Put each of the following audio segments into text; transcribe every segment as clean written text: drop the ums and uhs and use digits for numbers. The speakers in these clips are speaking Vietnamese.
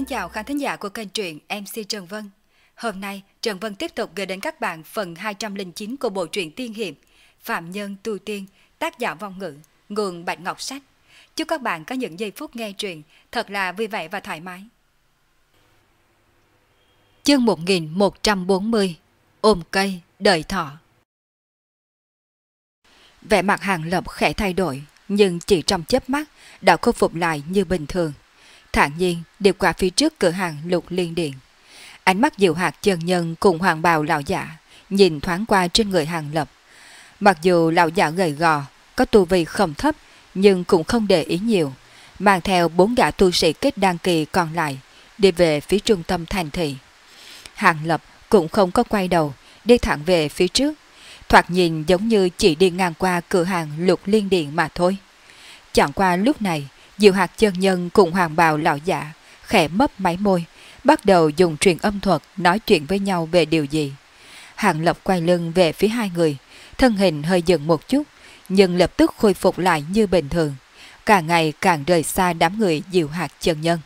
Xin chào khán thính giả của kênh truyện MC Trần Vân. Hôm nay, Trần Vân tiếp tục gửi đến các bạn phần 209 của bộ truyện tiên hiệp Phạm Nhân Tu Tiên, tác giả Vong Ngữ, nguồn Bạch Ngọc Sách. Chúc các bạn có những giây phút nghe truyện thật là vui vẻ và thoải mái. Chương 1140: Ôm cây đợi thọ. Vẻ mặt Hàng Lập khẽ thay đổi, nhưng chỉ trong chớp mắt đã khôi phục lại như bình thường. Thản nhiên đi qua phía trước cửa hàng Lục Liên Điện. Ánh mắt Diệu Hạt chân nhân cùng hoàng bào lão giả nhìn thoáng qua trên người Hàng Lập. Mặc dù lão giả gầy gò, có tu vi không thấp, nhưng cũng không để ý nhiều, mang theo 4 gã tu sĩ kết đan kỳ còn lại đi về phía trung tâm thành thị. Hàng Lập cũng không có quay đầu, đi thẳng về phía trước, thoạt nhìn giống như chỉ đi ngang qua cửa hàng Lục Liên Điện mà thôi. Chẳng qua lúc này, Diệu Hạt chân nhân cùng hoàng bào lão giả khẽ mấp máy môi, bắt đầu dùng truyền âm thuật nói chuyện với nhau về điều gì. Hàng Lập quay lưng về phía hai người, thân hình hơi dừng một chút, nhưng lập tức khôi phục lại như bình thường, càng ngày càng rời xa đám người Diệu Hạt chân nhân.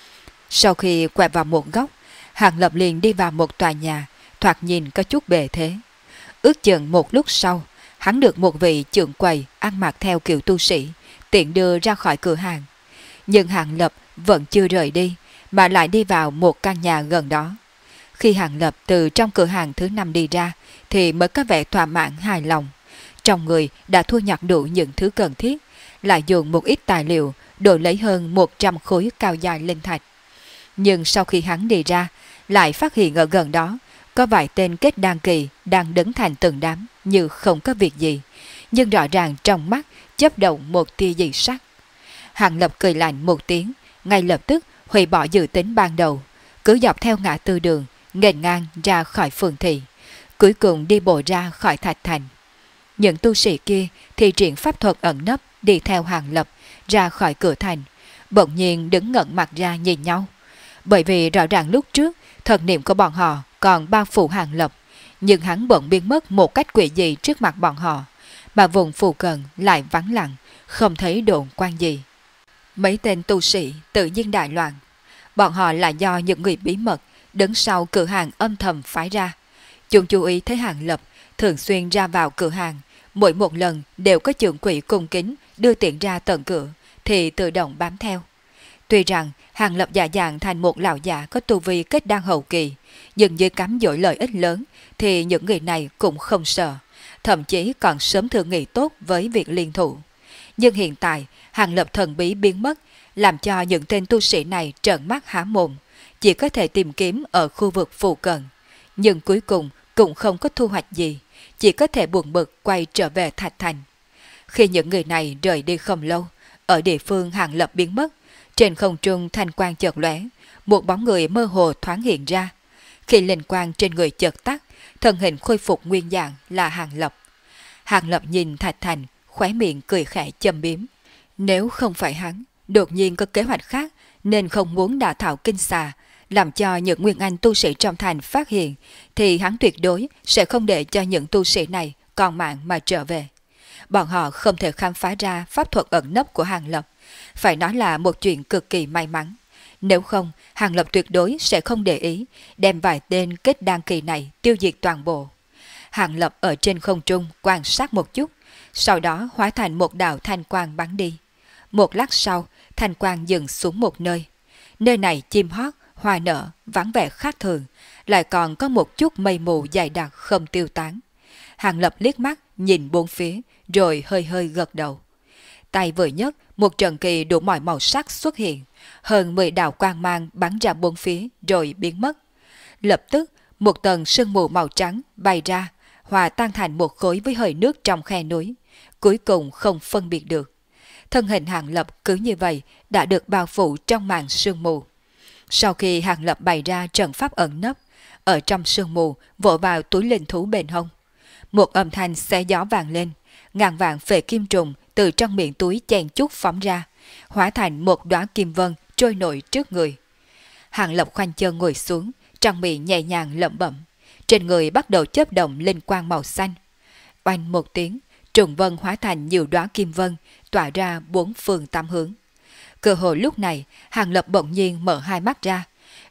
Sau khi quẹo vào một góc, Hàng Lập liền đi vào một tòa nhà, thoạt nhìn có chút bề thế. Ước chừng một lúc sau, hắn được một vị trưởng quầy ăn mặc theo kiểu tu sĩ tiện đưa ra khỏi cửa hàng. Nhưng Hàng Lập vẫn chưa rời đi, mà lại đi vào một căn nhà gần đó. Khi Hàng Lập từ trong cửa hàng thứ 5 đi ra, thì mới có vẻ thỏa mãn hài lòng. Trong người đã thu nhặt đủ những thứ cần thiết, lại dùng một ít tài liệu đổi lấy hơn 100 khối cao dài linh thạch. Nhưng sau khi hắn đi ra, lại phát hiện ở gần đó có vài tên kết đan kỳ đang đứng thành từng đám như không có việc gì, nhưng rõ ràng trong mắt chớp động một tia dị sắc. Hàng Lập cười lạnh một tiếng, ngay lập tức hủy bỏ dự tính ban đầu, cứ dọc theo ngã tư đường nghênh ngang ra khỏi phường thị, cuối cùng đi bộ ra khỏi thạch thành. Những tu sĩ kia thì triển pháp thuật ẩn nấp đi theo Hàng Lập ra khỏi cửa thành, bỗng nhiên đứng ngẩn mặt ra nhìn nhau, bởi vì rõ ràng lúc trước thần niệm của bọn họ còn bao phủ Hàng Lập, nhưng hắn bỗng biến mất một cách quỷ dị trước mặt bọn họ, mà vùng phù cận lại vắng lặng, không thấy độn quang gì. Mấy tên tu sĩ tự nhiên đại loạn. Bọn họ là do những người bí mật đứng sau cửa hàng âm thầm phái ra. Chúng chú ý thấy Hàng Lập thường xuyên ra vào cửa hàng, mỗi một lần đều có trưởng quỹ cung kính đưa tiền ra tận cửa, thì tự động bám theo. Tuy rằng Hàng Lập giả dạng thành một lão già có tu vi kết đan hậu kỳ, nhưng dưới cắm dội lợi ích lớn thì những người này cũng không sợ, thậm chí còn sớm thương nghị tốt với việc liên thủ. Nhưng hiện tại Hàng Lập thần bí biến mất, làm cho những tên tu sĩ này trợn mắt há mồm, chỉ có thể tìm kiếm ở khu vực phụ cận. Nhưng cuối cùng cũng không có thu hoạch gì, chỉ có thể buồn bực quay trở về thạch thành. Khi những người này rời đi không lâu, ở địa phương Hàng Lập biến mất, trên không trung thanh quang chợt lóe, một bóng người mơ hồ thoáng hiện ra. Khi linh quang trên người chợt tắt, thân hình khôi phục nguyên dạng là Hàng Lập. Hàng Lập nhìn thạch thành, khóe miệng cười khẽ châm biếm. Nếu không phải hắn đột nhiên có kế hoạch khác nên không muốn đả thảo kinh xà, làm cho những nguyên anh tu sĩ trong thành phát hiện, thì hắn tuyệt đối sẽ không để cho những tu sĩ này còn mạng mà trở về. Bọn họ không thể khám phá ra pháp thuật ẩn nấp của Hàng Lập, phải nói là một chuyện cực kỳ may mắn. Nếu không, Hàng Lập tuyệt đối sẽ không để ý, đem vài tên kết đan kỳ này tiêu diệt toàn bộ. Hàng Lập ở trên không trung quan sát một chút, sau đó hóa thành một đạo thanh quang bắn đi. Một lát sau, thanh quang dừng xuống một nơi. Nơi này chim hót, hoa nở, vắng vẻ khác thường, lại còn có một chút mây mù dày đặc không tiêu tán. Hàng Lập liếc mắt nhìn bốn phía, rồi hơi hơi gật đầu. Tay vừa nhấc, một trận kỳ đủ mọi màu sắc xuất hiện, hơn 10 đạo quang mang bắn ra bốn phía rồi biến mất. Lập tức, một tầng sương mù màu trắng bay ra, hòa tan thành một khối với hơi nước trong khe núi, cuối cùng không phân biệt được. Thân hình Hàng Lập cứ như vậy đã được bao phủ trong màn sương mù. Sau khi Hàng Lập bày ra trận pháp ẩn nấp, ở trong sương mù vỗ vào túi linh thú bên hông. Một âm thanh xé gió vang lên, ngàn vạn phệ kim trùng từ trong miệng túi chen chúc phóng ra, hóa thành một đóa kim vân trôi nổi trước người. Hàng Lập khoanh chân ngồi xuống, trong miệng nhẹ nhàng lẩm bẩm, trên người bắt đầu chớp động linh quang màu xanh. Oanh một tiếng, trùng vân hóa thành nhiều đóa kim vân, tỏa ra bốn phương tám hướng. Cơ hội lúc này, Hàng Lập bỗng nhiên mở hai mắt ra,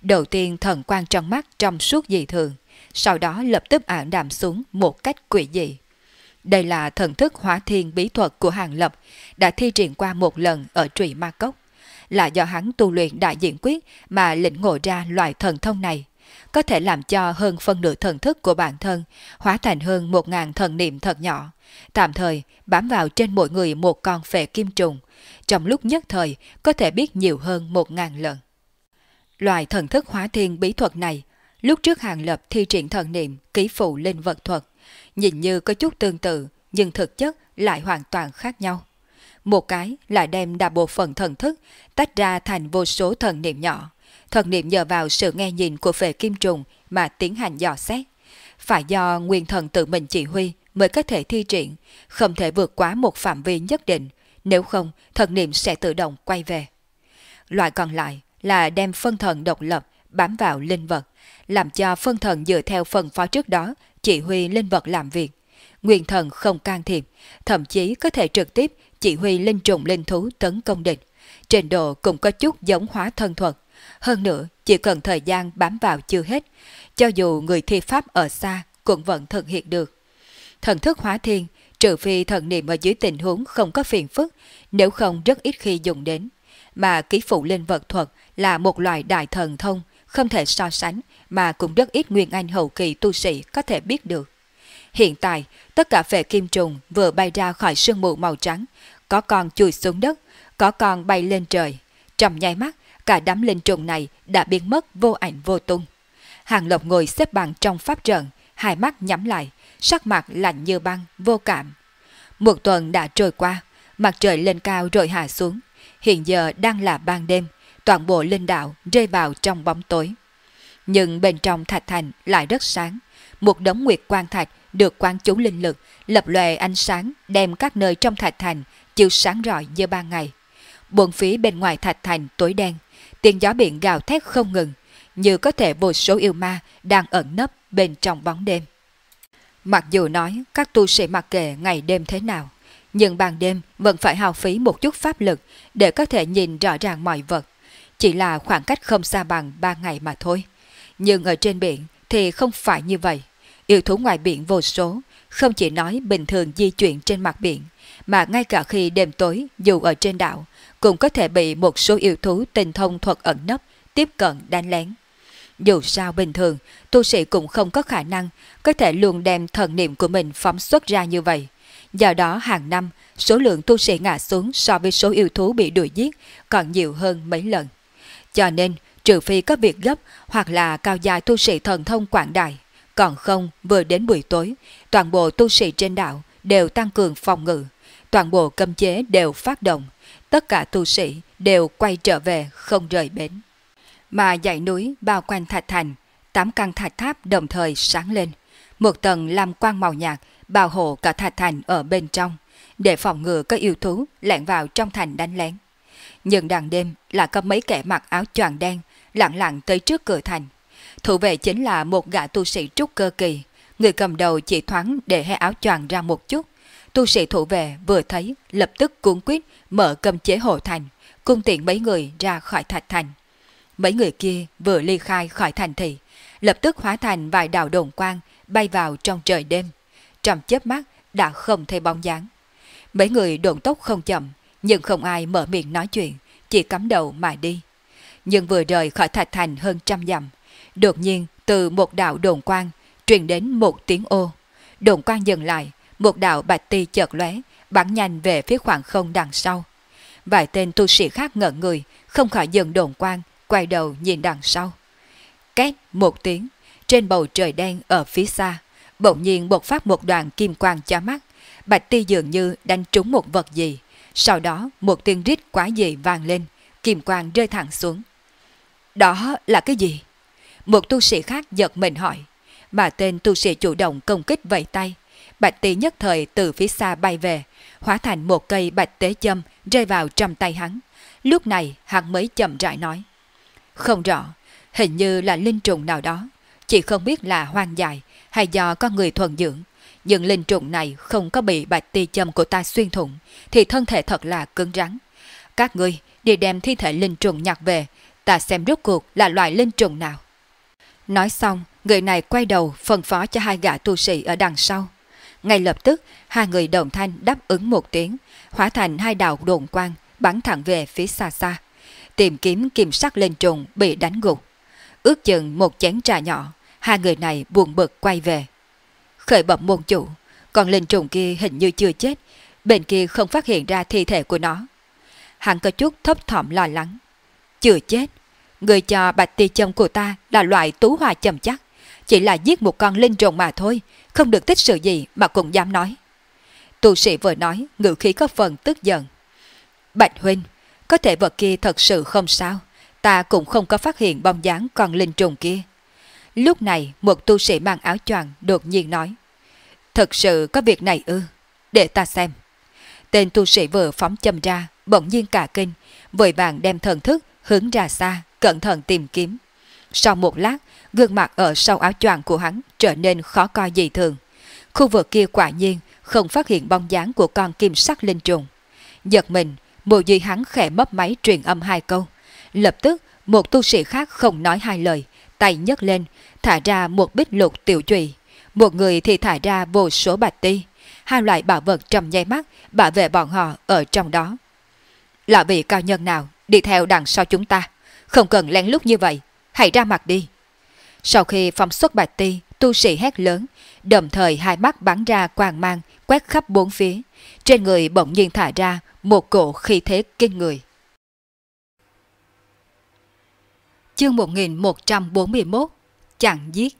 Đầu tiên thần quang trong mắt trong suốt dị thường, sau đó lập tức ảm đạm xuống một cách quỷ dị. Đây là thần thức hóa thiên bí thuật của Hàng Lập, đã thi triển qua một lần ở Trụy Ma Cốc. Là do hắn tu luyện đại diện quyết mà lĩnh ngộ ra loại thần thông này, có thể làm cho hơn phân nửa thần thức của bản thân hóa thành hơn 1000 thần niệm thật nhỏ, tạm thời bám vào trên mỗi người một con phệ kim trùng, trong lúc nhất thời có thể biết nhiều hơn 1000 lần. Loại thần thức hóa thiên bí thuật này, lúc trước Hàng Lập thi triển thần niệm ký phụ linh vật thuật, nhìn như có chút tương tự nhưng thực chất lại hoàn toàn khác nhau. Một cái là đem đại bộ phận thần thức tách ra thành vô số thần niệm nhỏ, thần niệm nhờ vào sự nghe nhìn của phệ kim trùng mà tiến hành dò xét. Phải do nguyên thần tự mình chỉ huy mới có thể thi triển, không thể vượt quá một phạm vi nhất định, nếu không thần niệm sẽ tự động quay về. Loại còn lại là đem phân thần độc lập bám vào linh vật, làm cho phân thần dựa theo phân phó trước đó chỉ huy linh vật làm việc. Nguyên thần không can thiệp, thậm chí có thể trực tiếp chỉ huy linh trùng linh thú tấn công địch. Trình độ cũng có chút giống hóa thân thuật. Hơn nữa, chỉ cần thời gian bám vào chưa hết, cho dù người thi pháp ở xa cũng vẫn thực hiện được. Thần thức hóa thiên, trừ phi thần niệm ở dưới tình huống không có phiền phức, nếu không rất ít khi dùng đến. Mà ký phụ linh vật thuật là một loại đại thần thông, không thể so sánh, mà cũng rất ít nguyên anh hậu kỳ tu sĩ có thể biết được. Hiện tại, tất cả phệ kim trùng vừa bay ra khỏi sương mù màu trắng, có con chui xuống đất, có con bay lên trời. Trong nháy mắt, cả đám linh trùng này đã biến mất vô ảnh vô tung. Hàng Lập ngồi xếp bằng trong pháp trận, hai mắt nhắm lại, sắc mặt lạnh như băng, vô cảm. Một tuần đã trôi qua, mặt trời lên cao rồi hạ xuống. Hiện giờ đang là ban đêm, toàn bộ linh đạo rơi vào trong bóng tối. Nhưng bên trong thạch thành lại rất sáng. Một đống nguyệt quang thạch được quán chú linh lực, lập lòe ánh sáng đem các nơi trong thạch thành chiếu sáng rọi như ban ngày. Bốn phía bên ngoài thạch thành tối đen, tiếng gió biển gào thét không ngừng, như có thể vô số yêu ma đang ẩn nấp bên trong bóng đêm. Mặc dù nói các tu sĩ mặc kệ ngày đêm thế nào, nhưng ban đêm vẫn phải hao phí một chút pháp lực để có thể nhìn rõ ràng mọi vật. Chỉ là khoảng cách không xa bằng 3 ngày mà thôi. Nhưng ở trên biển thì không phải như vậy. Yêu thú ngoài biển vô số, không chỉ nói bình thường di chuyển trên mặt biển, mà ngay cả khi đêm tối dù ở trên đảo, cũng có thể bị một số yêu thú tinh thông thuật ẩn nấp, tiếp cận đánh lén. Dù sao bình thường, tu sĩ cũng không có khả năng có thể luôn đem thần niệm của mình phóng xuất ra như vậy. Do đó hàng năm, số lượng tu sĩ ngã xuống so với số yêu thú bị đuổi giết còn nhiều hơn mấy lần. Cho nên, trừ phi có việc gấp hoặc là cao dài tu sĩ thần thông quảng đại, còn không vừa đến buổi tối, toàn bộ tu sĩ trên đảo đều tăng cường phòng ngự, toàn bộ cấm chế đều phát động, tất cả tu sĩ đều quay trở về không rời bến. Mà dãy núi bao quanh thạch thành, 8 căn thạch tháp đồng thời sáng lên, một tầng lam quang màu nhạt bảo hộ cả thạch thành ở bên trong, để phòng ngừa các yêu thú lẻn vào trong thành đánh lén. Nhưng đằng đêm là có mấy kẻ mặc áo choàng đen lặng lặng tới trước cửa thành. Thủ vệ chính là một gã tu sĩ trúc cơ kỳ, người cầm đầu chỉ thoáng để hai áo choàng ra một chút. Tu sĩ thủ vệ vừa thấy lập tức cuống quýt mở cấm chế hộ thành, cung tiện mấy người ra khỏi thạch thành. Mấy người kia vừa ly khai khỏi thành thị, lập tức hóa thành vài đạo đồn quang bay vào trong trời đêm. Trong chớp mắt đã không thấy bóng dáng. Mấy người độn tốc không chậm, nhưng không ai mở miệng nói chuyện, chỉ cắm đầu mà đi. Nhưng vừa rời khỏi thạch thành hơn 100 dặm, đột nhiên từ một đạo đồn quang truyền đến một tiếng ô. Đồn quang dừng lại, một đạo bạch ti chợt lóe, bắn nhanh về phía khoảng không đằng sau. Vài tên tu sĩ khác ngẩn người, không khỏi dừng đồn quang, quay đầu nhìn đằng sau. Két một tiếng, trên bầu trời đen ở phía xa, bỗng nhiên bộc phát một đoàn kim quang chói mắt. Bạch ti dường như đánh trúng một vật gì, sau đó một tiếng rít quá dị vang lên, kim quang rơi thẳng xuống. Đó là cái gì? Một tu sĩ khác giật mình hỏi, mà tên tu sĩ chủ động công kích vẫy tay. Bạch ti nhất thời từ phía xa bay về, hóa thành một cây bạch tế châm rơi vào trong tay hắn. Lúc này hắn mới chậm rãi nói, không rõ, hình như là linh trùng nào đó, chỉ không biết là hoang dại hay do con người thuần dưỡng. Nhưng linh trùng này không có bị bạch ti châm của ta xuyên thủng, thì thân thể thật là cứng rắn. Các ngươi đi đem thi thể linh trùng nhặt về, ta xem rốt cuộc là loại linh trùng nào. Nói xong, người này quay đầu phân phó cho hai gã tu sĩ ở đằng sau. Ngay lập tức, hai người đồng thanh đáp ứng một tiếng, hóa thành hai đạo đồn quang bắn thẳng về phía xa xa, tìm kiếm kim sắc linh trùng bị đánh gục. Ước chừng một chén trà nhỏ, hai người này buồn bực quay về. Khởi bẩm môn chủ, con linh trùng kia hình như chưa chết, bên kia không phát hiện ra thi thể của nó. Hắn có chút thấp thỏm lo lắng. Chưa chết? Người cho bạch ti châm của ta là loại tú hoa châm chắc, chỉ là giết một con linh trùng mà thôi, không được tích sự gì mà cũng dám nói. Tu sĩ vừa nói, ngữ khí có phần tức giận. Bạch huynh, có thể vật kia thật sự không sao, ta cũng không có phát hiện bóng dáng con linh trùng kia. Lúc này, một tu sĩ mang áo choàng đột nhiên nói. Thật sự có việc này ư? Để ta xem. Tên tu sĩ vừa phóng châm ra, bỗng nhiên cả kinh, vội vàng đem thần thức hướng ra xa, cẩn thận tìm kiếm. Sau một lát, gương mặt ở sau áo choàng của hắn trở nên khó coi dị thường. Khu vực kia quả nhiên không phát hiện bóng dáng của con kim sắc linh trùng. Giật mình, môi dưới hắn khẽ mấp máy truyền âm hai câu. Lập tức, một tu sĩ khác không nói hai lời, tay nhấc lên, thả ra một bích lục tiểu chùy. Một người thì thả ra vô số bạch ti. Hai loại bảo vật trong nháy mắt bảo vệ bọn họ ở trong đó. Là vị cao nhân nào đi theo đằng sau chúng ta? Không cần lén lút như vậy, hãy ra mặt đi. Sau khi phóng xuất bạch ti, tu sĩ hét lớn, đồng thời hai mắt bắn ra quang mang quét khắp bốn phía. Trên người bỗng nhiên thả ra một cổ khí thế kinh người. Chương 1141 Chặn giết.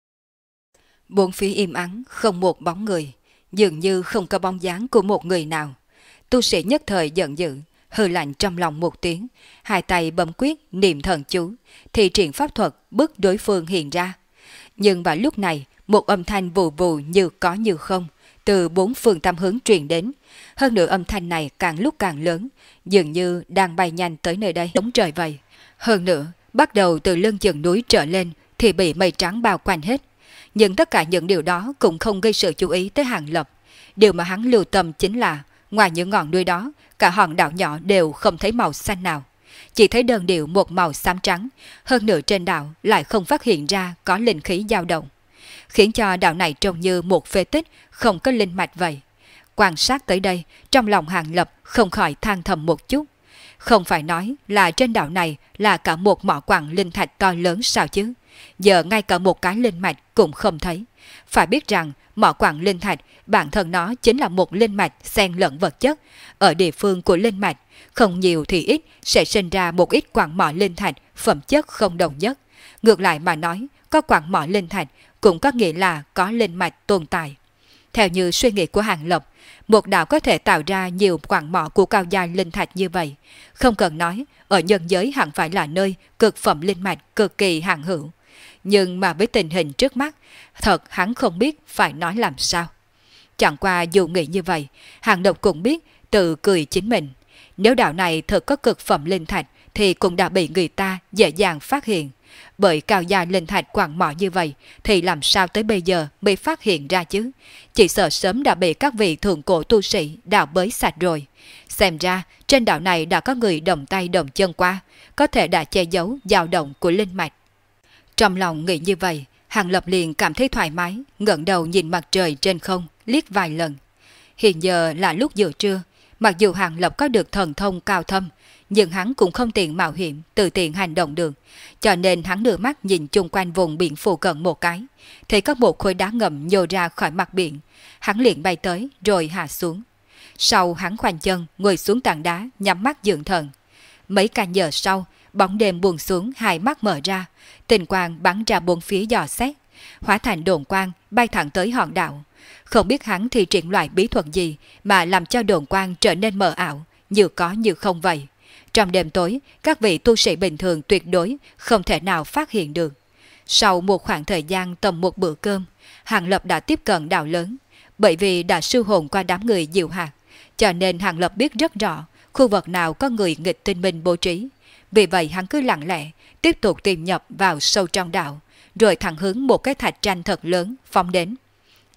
Bốn phía im ắng, không một bóng người, dường như không có bóng dáng của một người nào. Tu sĩ nhất thời giận dữ, hừ lạnh trong lòng một tiếng, hai tay bấm quyết niệm thần chú, thì triển pháp thuật bức đối phương hiện ra. Nhưng vào lúc này, một âm thanh vù vù như có như không, từ bốn phương tám hướng truyền đến. Hơn nữa âm thanh này càng lúc càng lớn, dường như đang bay nhanh tới nơi đây, giống trời vậy. Hơn nữa, bắt đầu từ lưng chừng núi trở lên thì bị mây trắng bao quanh hết. Nhưng tất cả những điều đó cũng không gây sự chú ý tới Hàng Lập. Điều mà hắn lưu tâm chính là, ngoài những ngọn núi đó, cả hòn đảo nhỏ đều không thấy màu xanh nào. Chỉ thấy đơn điệu một màu xám trắng, hơn nữa trên đảo lại không phát hiện ra có linh khí dao động, khiến cho đảo này trông như một phế tích, không có linh mạch vậy. Quan sát tới đây, trong lòng Hàng Lập không khỏi than thầm một chút. Không phải nói là trên đảo này là cả một mỏ quặng linh thạch to lớn sao chứ? Giờ ngay cả một cái linh mạch cũng không thấy. Phải biết rằng mỏ quặng linh thạch bản thân nó chính là một linh mạch xen lẫn vật chất. Ở địa phương của linh mạch, không nhiều thì ít sẽ sinh ra một ít quặng mỏ linh thạch phẩm chất không đồng nhất. Ngược lại mà nói, có quặng mỏ linh thạch cũng có nghĩa là có linh mạch tồn tại. Theo như suy nghĩ của Hàng Lập, một đạo có thể tạo ra nhiều quặng mỏ của cao giai linh thạch như vậy. Không cần nói, ở nhân giới hẳn phải là nơi cực phẩm linh mạch cực kỳ hạn hữu. Nhưng mà với tình hình trước mắt, thật hắn không biết phải nói làm sao. Chẳng qua dù nghĩ như vậy, Hàng Lập cũng biết tự cười chính mình. Nếu đạo này thật có cực phẩm linh thạch thì cũng đã bị người ta dễ dàng phát hiện. Bởi cao gia linh thạch quặng mỏ như vậy thì làm sao tới bây giờ mới phát hiện ra chứ? Chỉ sợ sớm đã bị các vị thượng cổ tu sĩ đào bới sạch rồi. Xem ra trên đảo này đã có người đồng tay đồng chân qua, có thể đã che giấu dao động của linh mạch. Trong lòng nghĩ như vậy, Hàng Lập liền cảm thấy thoải mái, ngẩng đầu nhìn mặt trời trên không, liếc vài lần. Hiện giờ là lúc giữa trưa, mặc dù Hàng Lập có được thần thông cao thâm, nhưng hắn cũng không tiện mạo hiểm, tự tiện hành động được, cho nên hắn đưa mắt nhìn chung quanh vùng biển phụ cận một cái, thấy có một khối đá ngầm nhô ra khỏi mặt biển, hắn liền bay tới rồi hạ xuống. Sau hắn khoanh chân ngồi xuống tảng đá, nhắm mắt dưỡng thần. Mấy canh giờ sau, bóng đêm buông xuống, hai mắt mở ra, tinh quang bắn ra bốn phía dò xét, hóa thành đồn quang bay thẳng tới hòn đảo. Không biết hắn thì triển loại bí thuật gì mà làm cho đồn quang trở nên mờ ảo, như có như không vậy. Trong đêm tối, các vị tu sĩ bình thường tuyệt đối không thể nào phát hiện được. Sau một khoảng thời gian tầm một bữa cơm, Hàng Lập đã tiếp cận đảo lớn. Bởi vì đã siêu hồn qua đám người diệu hạt, cho nên Hàng Lập biết rất rõ khu vực nào có người nghịch tinh minh bố trí. Vì vậy hắn cứ lặng lẽ tiếp tục tìm nhập vào sâu trong đảo, rồi thẳng hướng một cái thạch tranh thật lớn phóng đến.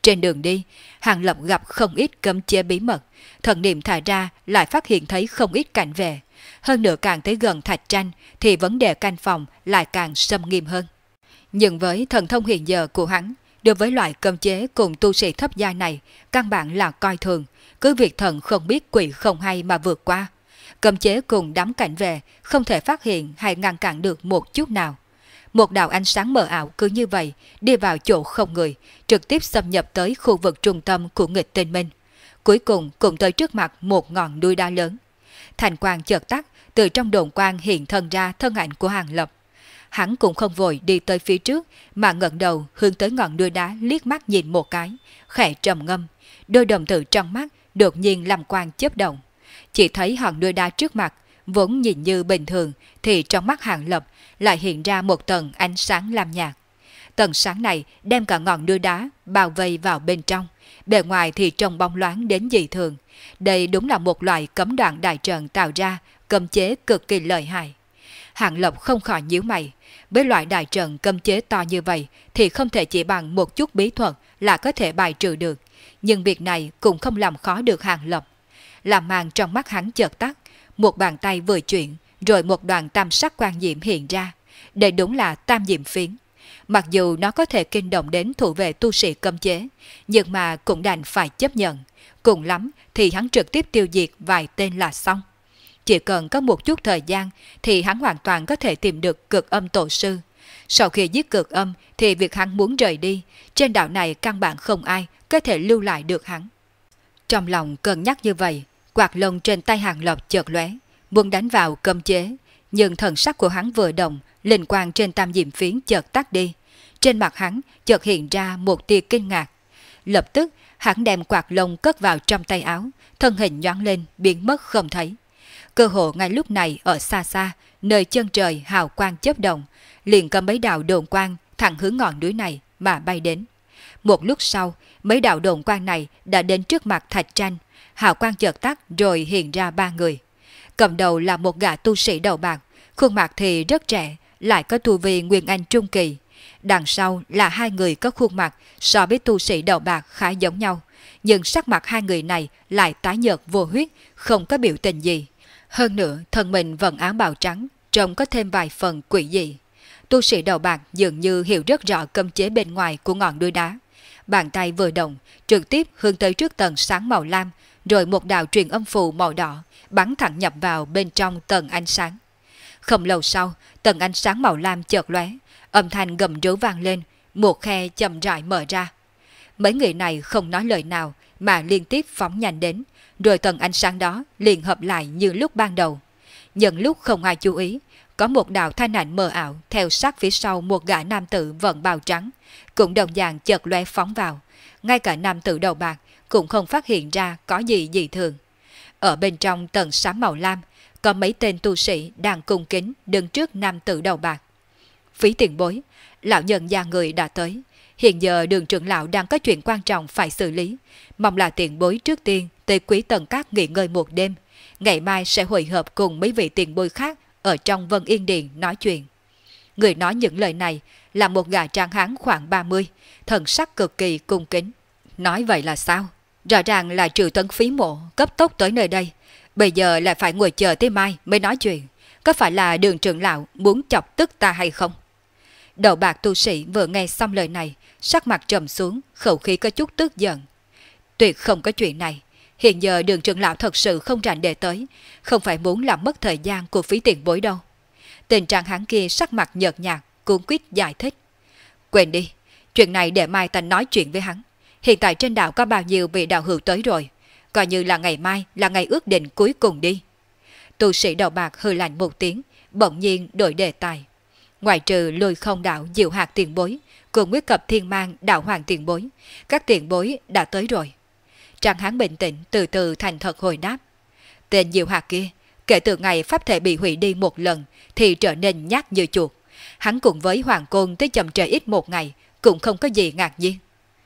Trên đường đi, Hàng Lập gặp không ít cấm chế bí mật, thần niệm thả ra lại phát hiện thấy không ít cảnh vệ. Hơn nữa càng tới gần Thạch Tranh thì vấn đề canh phòng lại càng xâm nghiêm hơn. Nhưng với thần thông hiện giờ của hắn, đối với loại cấm chế cùng tu sĩ thấp giai này, căn bản là coi thường, cứ việc thần không biết quỷ không hay mà vượt qua. Cấm chế cùng đám cảnh vệ không thể phát hiện hay ngăn cản được một chút nào. Một đạo ánh sáng mờ ảo cứ như vậy đi vào chỗ không người, trực tiếp xâm nhập tới khu vực trung tâm của nghịch tinh minh. Cuối cùng cũng tới trước mặt một ngọn núi đá lớn. Thành quang chợt tắt, từ trong đồn quang hiện thân ra thân ảnh của Hàng Lập. Hắn cũng không vội đi tới phía trước mà ngẩng đầu hướng tới ngọn núi đá liếc mắt nhìn một cái, khẽ trầm ngâm, đôi đồng tử trong mắt đột nhiên làm quang chớp động. Chỉ thấy hòn núi đá trước mặt vốn nhìn như bình thường thì trong mắt Hàng Lập lại hiện ra một tầng ánh sáng lam nhạt. Tầng sáng này đem cả ngọn núi đá bao vây vào bên trong, bề ngoài thì trông bóng loáng đến dị thường. Đây đúng là một loại cấm đoạn đại trận tạo ra, cấm chế cực kỳ lợi hại. Hàng Lập không khỏi nhíu mày, với loại đại trận cấm chế to như vậy thì không thể chỉ bằng một chút bí thuật là có thể bài trừ được, nhưng việc này cũng không làm khó được Hàng Lập. Làm màn trong mắt hắn chợt tắt, một bàn tay vừa chuyển, rồi một đoàn tam sắc quang diệm hiện ra. Đây đúng là tam diệm phiến. Mặc dù nó có thể kinh động đến thủ vệ tu sĩ cấm chế, nhưng mà cũng đành phải chấp nhận. Cùng lắm thì hắn trực tiếp tiêu diệt vài tên là xong. Chỉ cần có một chút thời gian thì hắn hoàn toàn có thể tìm được Cực Âm tổ sư. Sau khi giết Cực Âm thì việc hắn muốn rời đi, trên đảo này căn bản không ai có thể lưu lại được hắn. Trong lòng cân nhắc như vậy, quạt lông trên tay Hàng Lập chợt lóe, muốn đánh vào cấm chế, nhưng thần sắc của hắn vừa động, linh quang trên tam diệm phiến chợt tắt đi. Trên mặt hắn chợt hiện ra một tia kinh ngạc. Lập tức, hắn đem quạt lông cất vào trong tay áo, thân hình nhoáng lên, biến mất không thấy. Cơ hồ ngay lúc này ở xa xa, nơi chân trời hào quang chớp động, liền có mấy đạo đồn quang thẳng hướng ngọn núi này mà bay đến. Một lúc sau, mấy đạo đồn quang này đã đến trước mặt Thạch Tranh, hào quang chợt tắt rồi hiện ra ba người. Cầm đầu là một gã tu sĩ đầu bạc, khuôn mặt thì rất trẻ, lại có tu vi Nguyên Anh trung kỳ. Đằng sau là hai người có khuôn mặt so với tu sĩ đầu bạc khá giống nhau, nhưng sắc mặt hai người này lại tái nhợt vô huyết, không có biểu tình gì. Hơn nữa, thân mình vẫn áo bào trắng, trông có thêm vài phần quỷ dị. Tu sĩ đầu bạc dường như hiểu rất rõ cấm chế bên ngoài của ngọn núi đá. Bàn tay vừa động, trực tiếp hướng tới trước tầng sáng màu lam, rồi một đạo truyền âm phù màu đỏ bắn thẳng nhập vào bên trong tầng ánh sáng. Không lâu sau, tầng ánh sáng màu lam chợt lóe, âm thanh gầm rú vang lên, một khe chậm rãi mở ra. Mấy người này không nói lời nào mà liên tiếp phóng nhanh đến, rồi tầng ánh sáng đó liền hợp lại như lúc ban đầu. Nhân lúc không ai chú ý, có một đạo thanh ảnh mờ ảo theo sát phía sau một gã nam tử vận bào trắng, cũng đồng dạng chợt lóe phóng vào. Ngay cả nam tử đầu bạc cũng không phát hiện ra có gì dị thường. Ở bên trong tầng sáng màu lam, có mấy tên tu sĩ đang cung kính đứng trước nam tử đầu bạc. Phí tiền bối, lão nhân gia người đã tới. Hiện giờ Đường trưởng lão đang có chuyện quan trọng phải xử lý. Mong là tiền bối trước tiên tới Quý Tần Các nghỉ ngơi một đêm. Ngày mai sẽ hội hợp cùng mấy vị tiền bối khác ở trong Vân Yên Điện nói chuyện. Người nói những lời này là một gã tráng hán khoảng 30, thần sắc cực kỳ cung kính. Nói vậy là sao? Rõ ràng là Trừ Tấn Phí Mộ cấp tốc tới nơi đây. Bây giờ lại phải ngồi chờ tới mai mới nói chuyện. Có phải là Đường trưởng lão muốn chọc tức ta hay không? Đầu bạc tu sĩ vừa nghe xong lời này, sắc mặt trầm xuống, khẩu khí có chút tức giận. Tuyệt không có chuyện này. Hiện giờ Đường trưởng lão thật sự không rảnh để tới, không phải muốn làm mất thời gian của Phí tiền bối đâu. Tình trạng hắn kia sắc mặt nhợt nhạt, cuống quýt giải thích. Quên đi, chuyện này để mai ta nói chuyện với hắn. Hiện tại trên đảo có bao nhiêu vị đạo hữu tới rồi, coi như là ngày mai là ngày ước định cuối cùng đi. Tu sĩ đầu bạc hừ lạnh một tiếng, bỗng nhiên đổi đề tài. Ngoài trừ Lôi Không đạo Diệu Hạt tiền bối, cùng Quyết Cập Thiên Mang đạo Hoàng tiền bối, các tiền bối đã tới rồi. Trang hắn bình tĩnh từ từ thành thật hồi đáp. Tên Diệu Hạt kia, kể từ ngày pháp thể bị hủy đi một lần thì trở nên nhát như chuột. Hắn cùng với Hoàng Côn tới chậm trễ ít một ngày, cũng không có gì ngạc nhiên.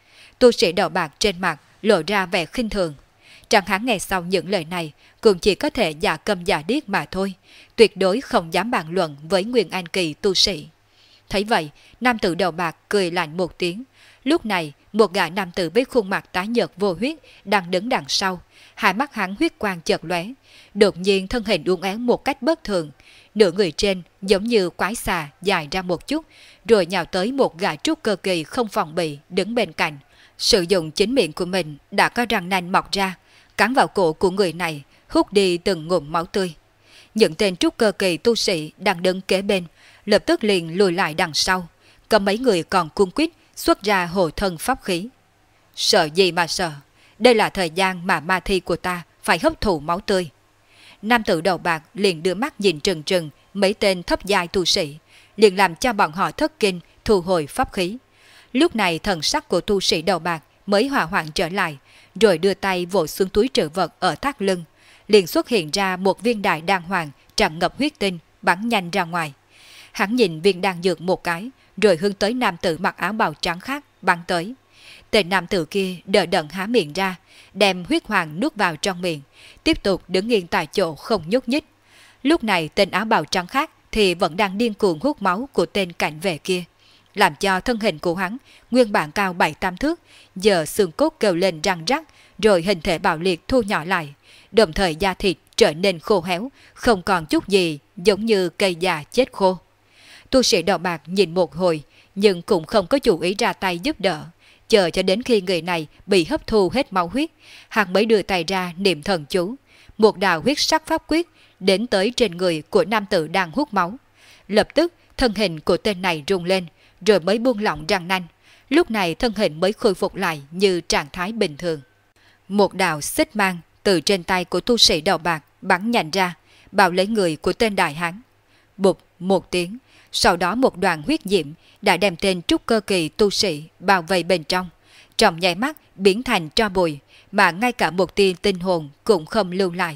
Tu sĩ đầu bạc trên mặt lộ ra vẻ khinh thường. Trang hắn nghe sau những lời này cũng chỉ có thể giả câm giả điếc mà thôi, tuyệt đối không dám bàn luận với Nguyên Anh kỳ tu sĩ. Thấy vậy, nam tử đầu bạc cười lạnh một tiếng. Lúc này, một gã nam tử với khuôn mặt tái nhợt vô huyết đang đứng đằng sau, hai mắt hắn huyết quang chợt lóe, đột nhiên thân hình uốn éo một cách bất thường, nửa người trên giống như quái xà dài ra một chút, rồi nhào tới một gã trúc cơ kỳ không phòng bị đứng bên cạnh, sử dụng chính miệng của mình đã có răng nanh mọc ra, cắn vào cổ của người này, hút đi từng ngụm máu tươi. Những tên trúc cơ kỳ tu sĩ đang đứng kế bên, lập tức liền lùi lại đằng sau, có mấy người còn cuống quýt xuất ra hộ thân pháp khí. Sợ gì mà sợ, đây là thời gian mà ma thi của ta phải hấp thụ máu tươi. Nam tử đầu bạc liền đưa mắt nhìn trừng trừng mấy tên thấp giai tu sĩ, liền làm cho bọn họ thất kinh thu hồi pháp khí. Lúc này thần sắc của tu sĩ đầu bạc mới hòa hoãn trở lại, rồi đưa tay vỗ xuống túi trữ vật ở thắt lưng, liền xuất hiện ra một viên đài đan hoàng tràn ngập huyết tinh bắn nhanh ra ngoài. Hắn nhìn viên đan dược một cái, rồi hướng tới nam tử mặc áo bào trắng khác bắn tới. Tên nam tử kia đờ đẫn há miệng ra, đem huyết hoàng nuốt vào trong miệng, tiếp tục đứng yên tại chỗ không nhúc nhích. Lúc này tên áo bào trắng khác thì vẫn đang điên cuồng hút máu của tên cảnh vệ kia, làm cho thân hình của hắn nguyên bản cao 7-8 thước, giờ xương cốt kêu lên răng rắc, rồi hình thể bạo liệt thu nhỏ lại, đồng thời da thịt trở nên khô héo, không còn chút gì, giống như cây già chết khô. Tu sĩ đầu bạc nhìn một hồi, nhưng cũng không có chủ ý ra tay giúp đỡ, chờ cho đến khi người này bị hấp thu hết máu huyết, hắn mới đưa tay ra niệm thần chú, một đạo huyết sắc pháp quyết đến tới trên người của nam tử đang hút máu. Lập tức thân hình của tên này rung lên, rồi mới buông lỏng răng nanh. Lúc này thân hình mới khôi phục lại như trạng thái bình thường. Một đạo xích mang từ trên tay của tu sĩ đầu bạc bắn nhanh ra, bao lấy người của tên đại hán. Bụp một tiếng, sau đó một đoàn huyết diễm đã đem tên trúc cơ kỳ tu sĩ bao vây bên trong, trong nháy mắt biến thành tro bụi, mà ngay cả một tia tinh hồn cũng không lưu lại.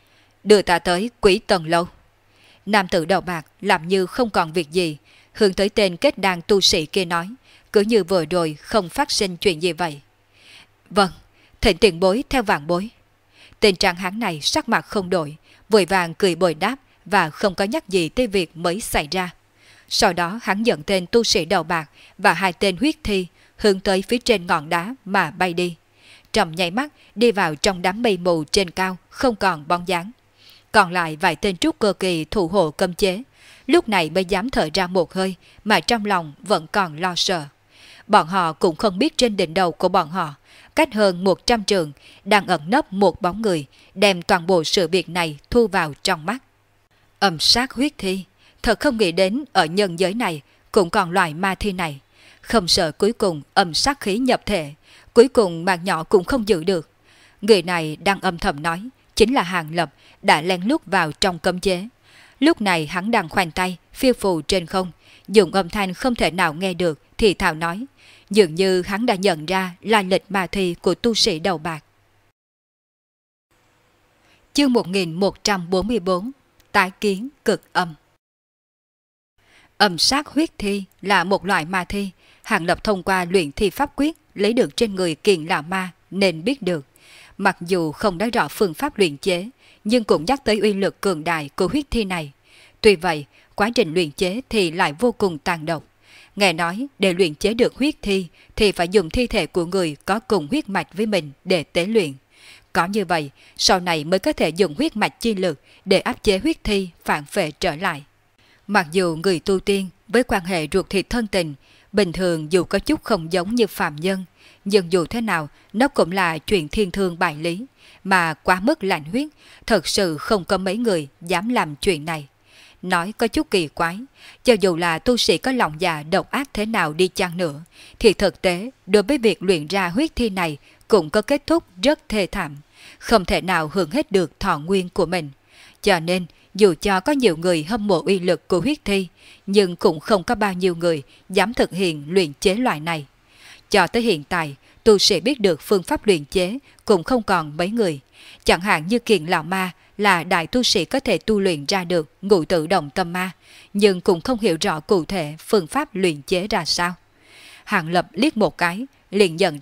Đưa ta tới Quỷ Tần Lâu. Nam tử đầu bạc làm như không còn việc gì, hướng tới tên kết đan tu sĩ kia nói, cứ như vừa rồi không phát sinh chuyện gì vậy. Vâng, thỉnh tiền bối theo vạn bối. Tên tráng hán này sắc mặt không đổi, vội vàng cười bồi đáp và không có nhắc gì tới việc mới xảy ra. Sau đó hắn dẫn tên tu sĩ đầu bạc và hai tên huyết thi hướng tới phía trên ngọn đá mà bay đi. Trong nháy mắt đi vào trong đám mây mù trên cao không còn bóng dáng. Còn lại vài tên trúc cơ kỳ thủ hộ cấm chế, lúc này mới dám thở ra một hơi mà trong lòng vẫn còn lo sợ. Bọn họ cũng không biết trên đỉnh đầu của bọn họ, cách hơn 100 trượng, đang ẩn nấp một bóng người, đem toàn bộ sự việc này thu vào trong mắt. Âm sát huyết thi, thật không nghĩ đến ở nhân giới này cũng còn loại ma thi này. Không sợ cuối cùng âm sát khí nhập thể, cuối cùng mạng nhỏ cũng không giữ được. Người này đang âm thầm nói, chính là Hàng Lập đã lén lút vào trong cấm chế. Lúc này hắn đang khoanh tay, phiêu phù trên không, dùng âm thanh không thể nào nghe được thì thào nói, dường như hắn đã nhận ra lai lịch ma thi của tu sĩ đầu bạc. Chương 1144, Tái kiến cực âm. Âm sát huyết thi là một loại ma thi, Hàng Lập thông qua luyện thi pháp quyết lấy được trên người Kiền Lão Ma nên biết được. Mặc dù không nói rõ phương pháp luyện chế, nhưng cũng nhắc tới uy lực cường đại của huyết thi này. Tuy vậy, quá trình luyện chế thì lại vô cùng tàn độc. Nghe nói để luyện chế được huyết thi thì phải dùng thi thể của người có cùng huyết mạch với mình để tế luyện. Có như vậy, sau này mới có thể dùng huyết mạch chi lực để áp chế huyết thi phản phệ trở lại. Mặc dù người tu tiên với quan hệ ruột thịt thân tình, bình thường dù có chút không giống như phàm nhân, nhưng dù thế nào nó cũng là chuyện thiên thương bại lý, mà quá mức lạnh huyết, thật sự không có mấy người dám làm chuyện này. Nói có chút kỳ quái, cho dù là tu sĩ có lòng dạ độc ác thế nào đi chăng nữa, thì thực tế đối với việc luyện ra huyết thi này cũng có kết thúc rất thê thảm, không thể nào hưởng hết được thọ nguyên của mình. Cho nên, dù cho có nhiều người hâm mộ uy lực của huyết thi, nhưng cũng không có bao nhiêu người dám thực hiện luyện chế loại này. Cho tới hiện tại, tu sĩ biết được phương pháp luyện chế cũng không còn mấy người. Chẳng hạn như Kiền Lão Ma là đại tu sĩ có thể tu luyện ra được ngũ tự động tâm ma, nhưng cũng không hiểu rõ cụ thể phương pháp luyện chế ra sao. Hàng Lập liếc một cái, liền nhận